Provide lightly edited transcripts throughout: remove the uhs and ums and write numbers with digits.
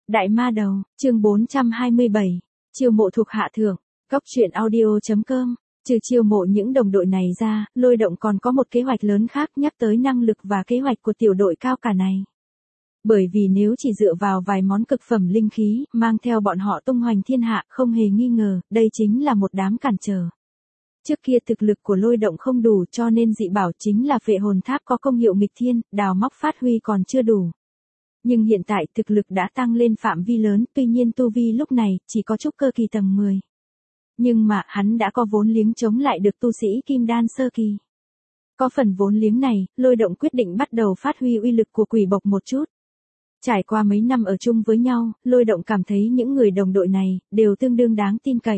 Đại ma đầu, chương 427, chiêu mộ thuộc hạ thượng, góc truyện audio.com. Trừ chiêu mộ những đồng đội này ra, Lôi Động còn có một kế hoạch lớn khác nhắc tới năng lực và kế hoạch của tiểu đội cao cả này. Bởi vì nếu chỉ dựa vào vài món cực phẩm linh khí, mang theo bọn họ tung hoành thiên hạ, không hề nghi ngờ, đây chính là một đám cản trở. Trước kia thực lực của Lôi Động không đủ cho nên dị bảo chính là phệ hồn tháp có công hiệu nghịch thiên, đào móc phát huy còn chưa đủ. Nhưng hiện tại thực lực đã tăng lên phạm vi lớn, tuy nhiên tu vi lúc này chỉ có trúc cơ kỳ tầng 10. Nhưng mà hắn đã có vốn liếng chống lại được tu sĩ kim đan sơ kỳ. Có phần vốn liếng này, Lôi Động quyết định bắt đầu phát huy uy lực của quỷ bộc một chút. Trải qua mấy năm ở chung với nhau, Lôi Động cảm thấy những người đồng đội này đều tương đương đáng tin cậy.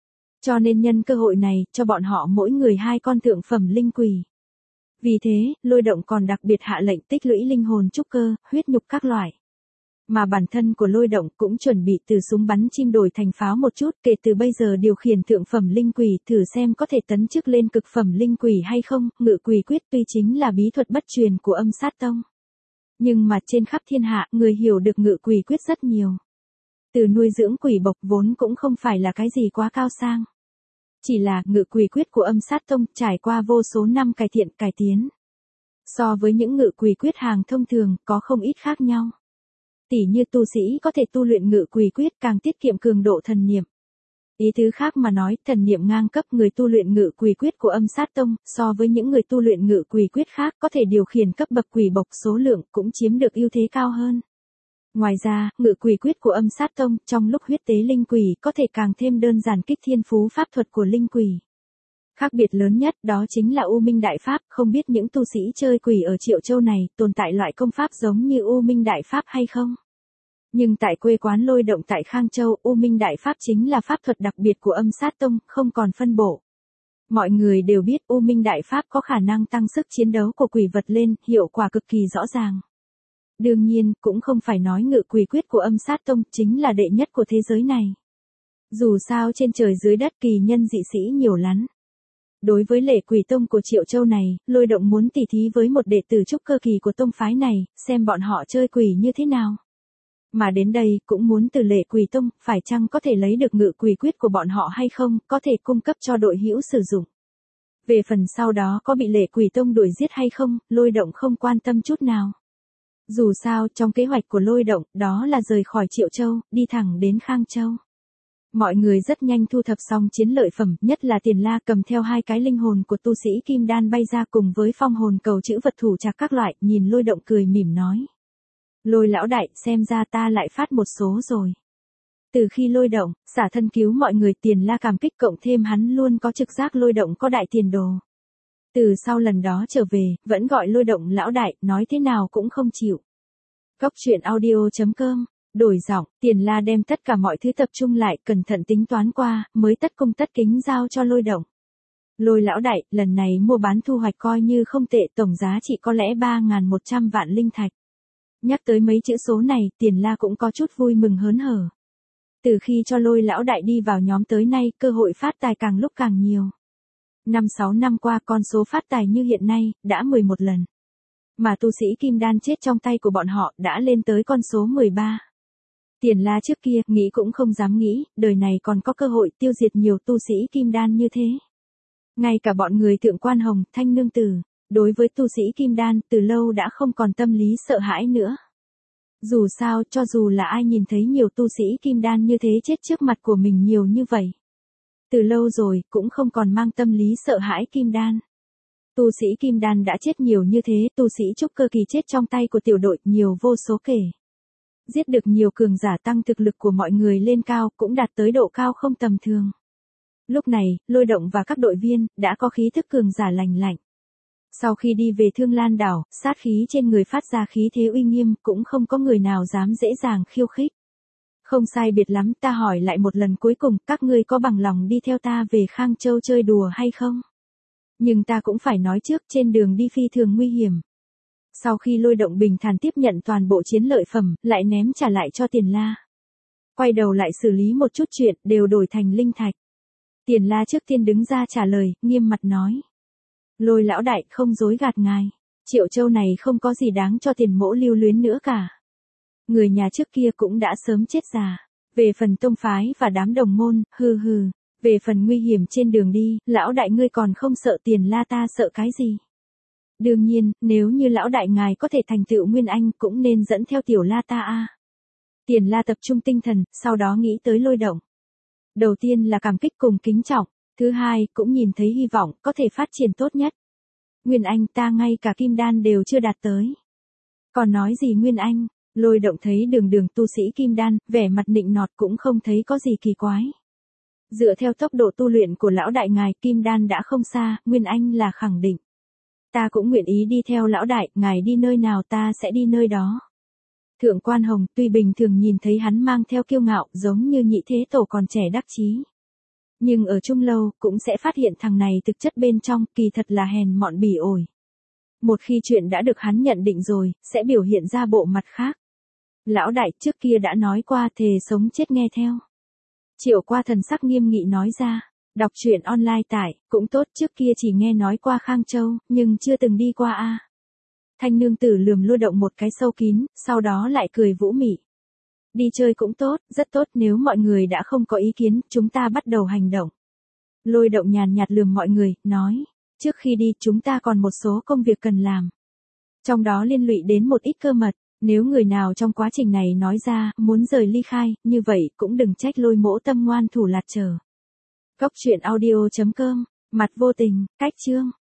Cho nên nhân cơ hội này, cho bọn họ mỗi người 2 con thượng phẩm linh quỷ. Vì thế, Lôi Động còn đặc biệt hạ lệnh tích lũy linh hồn trúc cơ, huyết nhục các loại. Mà bản thân của Lôi Động cũng chuẩn bị từ súng bắn chim đổi thành pháo một chút, kể từ bây giờ điều khiển thượng phẩm linh quỷ thử xem có thể tấn chức lên cực phẩm linh quỷ hay không. Ngự quỷ quyết tuy chính là bí thuật bất truyền của Âm Sát Tông. Nhưng mà trên khắp thiên hạ, người hiểu được ngự quỷ quyết rất nhiều. Từ nuôi dưỡng quỷ bộc vốn cũng không phải là cái gì quá cao sang. Chỉ là ngự quỷ quyết của Âm Sát Tông trải qua vô số năm cải thiện cải tiến. So với những ngự quỷ quyết hàng thông thường có không ít khác nhau. Tỉ như tu sĩ có thể tu luyện ngự quỷ quyết càng tiết kiệm cường độ thần niệm. Ý tứ khác mà nói, thần niệm ngang cấp người tu luyện ngự quỷ quyết của Âm Sát Tông so với những người tu luyện ngự quỷ quyết khác có thể điều khiển cấp bậc quỷ bộc số lượng cũng chiếm được ưu thế cao hơn. Ngoài ra, ngự quỷ quyết của Âm Sát Tông trong lúc huyết tế linh quỷ có thể càng thêm đơn giản kích thiên phú pháp thuật của linh quỷ. Khác biệt lớn nhất đó chính là U Minh Đại Pháp, không biết những tu sĩ chơi quỷ ở Triệu Châu này tồn tại loại công pháp giống như U Minh Đại Pháp hay không? Nhưng tại quê quán Lôi Động tại Khang Châu, U Minh Đại Pháp chính là pháp thuật đặc biệt của Âm Sát Tông, không còn phân bổ. Mọi người đều biết U Minh Đại Pháp có khả năng tăng sức chiến đấu của quỷ vật lên, hiệu quả cực kỳ rõ ràng. Đương nhiên, cũng không phải nói ngự quỷ quyết của Âm Sát Tông chính là đệ nhất của thế giới này. Dù sao trên trời dưới đất kỳ nhân dị sĩ nhiều lắm. Đối với Lệ Quỷ Tông của Triệu Châu này, Lôi Động muốn tỉ thí với một đệ tử trúc cơ kỳ của tông phái này, xem bọn họ chơi quỷ như thế nào. Mà đến đây cũng muốn từ Lệ Quỷ Tông, phải chăng có thể lấy được ngự quỷ quyết của bọn họ hay không, có thể cung cấp cho đội hữu sử dụng. Về phần sau đó có bị Lệ Quỷ Tông đuổi giết hay không, Lôi Động không quan tâm chút nào. Dù sao, trong kế hoạch của Lôi Động, đó là rời khỏi Triệu Châu, đi thẳng đến Khang Châu. Mọi người rất nhanh thu thập xong chiến lợi phẩm, nhất là Tiền La cầm theo 2 cái linh hồn của tu sĩ kim đan bay ra cùng với phong hồn cầu chữ vật thủ trạc các loại, nhìn Lôi Động cười mỉm nói. Lôi lão đại, xem ra ta lại phát một số rồi. Từ khi Lôi Động, xả thân cứu mọi người, Tiền La cảm kích cộng thêm hắn luôn có trực giác Lôi Động có đại tiền đồ. Từ sau lần đó trở về, vẫn gọi Lôi Động lão đại, nói thế nào cũng không chịu. Góc truyện audio.com. Đổi giọng, Tiền La đem tất cả mọi thứ tập trung lại, cẩn thận tính toán qua, mới tất cung tất kính giao cho Lôi Động. Lôi lão đại, lần này mua bán thu hoạch coi như không tệ, tổng giá trị có lẽ 3.100 vạn linh thạch. Nhắc tới mấy chữ số này, Tiền La cũng có chút vui mừng hớn hở. Từ khi cho Lôi lão đại đi vào nhóm tới nay, cơ hội phát tài càng lúc càng nhiều. 5-6 năm qua con số phát tài như hiện nay, đã 11 lần. Mà tu sĩ kim đan chết trong tay của bọn họ đã lên tới con số 13. Tiền La trước kia nghĩ cũng không dám nghĩ, đời này còn có cơ hội tiêu diệt nhiều tu sĩ kim đan như thế. Ngay cả bọn người Thượng Quan Hồng, Thanh Nương Tử, đối với tu sĩ kim đan từ lâu đã không còn tâm lý sợ hãi nữa. Dù sao, cho dù là ai nhìn thấy nhiều tu sĩ kim đan như thế chết trước mặt của mình nhiều như vậy. Từ lâu rồi, cũng không còn mang tâm lý sợ hãi kim đan. Tu sĩ kim đan đã chết nhiều như thế, tu sĩ trúc cơ kỳ chết trong tay của tiểu đội nhiều vô số kể. Giết được nhiều cường giả tăng thực lực của mọi người lên cao, cũng đạt tới độ cao không tầm thường. Lúc này, Lôi Động và các đội viên đã có khí thức cường giả lành lạnh. Sau khi đi về Thương Lan đảo, sát khí trên người phát ra khí thế uy nghiêm, cũng không có người nào dám dễ dàng khiêu khích. Không sai biệt lắm, ta hỏi lại một lần cuối cùng, các ngươi có bằng lòng đi theo ta về Khang Châu chơi đùa hay không? Nhưng ta cũng phải nói trước, trên đường đi phi thường nguy hiểm. Sau khi Lôi Động bình thản tiếp nhận toàn bộ chiến lợi phẩm, lại ném trả lại cho Tiền La. Quay đầu lại xử lý một chút chuyện, đều đổi thành linh thạch. Tiền La trước tiên đứng ra trả lời, nghiêm mặt nói. Lôi lão đại, không dối gạt ngài. Triệu Châu này không có gì đáng cho Tiền mỗ lưu luyến nữa cả. Người nhà trước kia cũng đã sớm chết già. Về phần tông phái và đám đồng môn, hừ hừ. Về phần nguy hiểm trên đường đi, lão đại ngươi còn không sợ Tiền La ta sợ cái gì? Đương nhiên, nếu như lão đại ngài có thể thành tựu Nguyên Anh cũng nên dẫn theo Tiểu La ta a. Tiền La tập trung tinh thần, sau đó nghĩ tới Lôi Động. Đầu tiên là cảm kích cùng kính trọng, thứ hai cũng nhìn thấy hy vọng có thể phát triển tốt nhất. Nguyên Anh ta ngay cả kim đan đều chưa đạt tới. Còn nói gì Nguyên Anh, Lôi Động thấy đường đường tu sĩ kim đan, vẻ mặt nịnh nọt cũng không thấy có gì kỳ quái. Dựa theo tốc độ tu luyện của lão đại ngài, kim đan đã không xa, Nguyên Anh là khẳng định. Ta cũng nguyện ý đi theo lão đại, ngài đi nơi nào ta sẽ đi nơi đó. Thượng Quan Hồng tuy bình thường nhìn thấy hắn mang theo kiêu ngạo giống như Nhị Thế Tổ còn trẻ đắc chí. Nhưng ở chung lâu cũng sẽ phát hiện thằng này thực chất bên trong kỳ thật là hèn mọn bỉ ổi. Một khi chuyện đã được hắn nhận định rồi, sẽ biểu hiện ra bộ mặt khác. Lão đại trước kia đã nói qua thề sống chết nghe theo. Triệu Qua thần sắc nghiêm nghị nói ra, đọc truyện online tại, cũng tốt trước kia chỉ nghe nói qua Khang Châu, nhưng chưa từng đi qua a. Thanh nương tử lườm Lôi Động một cái sâu kín, sau đó lại cười vũ mị. Đi chơi cũng tốt, rất tốt, nếu mọi người đã không có ý kiến, chúng ta bắt đầu hành động. Lôi Động nhàn nhạt lườm mọi người, nói, trước khi đi chúng ta còn một số công việc cần làm. Trong đó liên lụy đến một ít cơ mật, nếu người nào trong quá trình này nói ra, muốn rời ly khai, như vậy cũng đừng trách Lôi mỗ tâm ngoan thủ lạt chờ. Góc truyện audio.com, mặt vô tình, cách chương.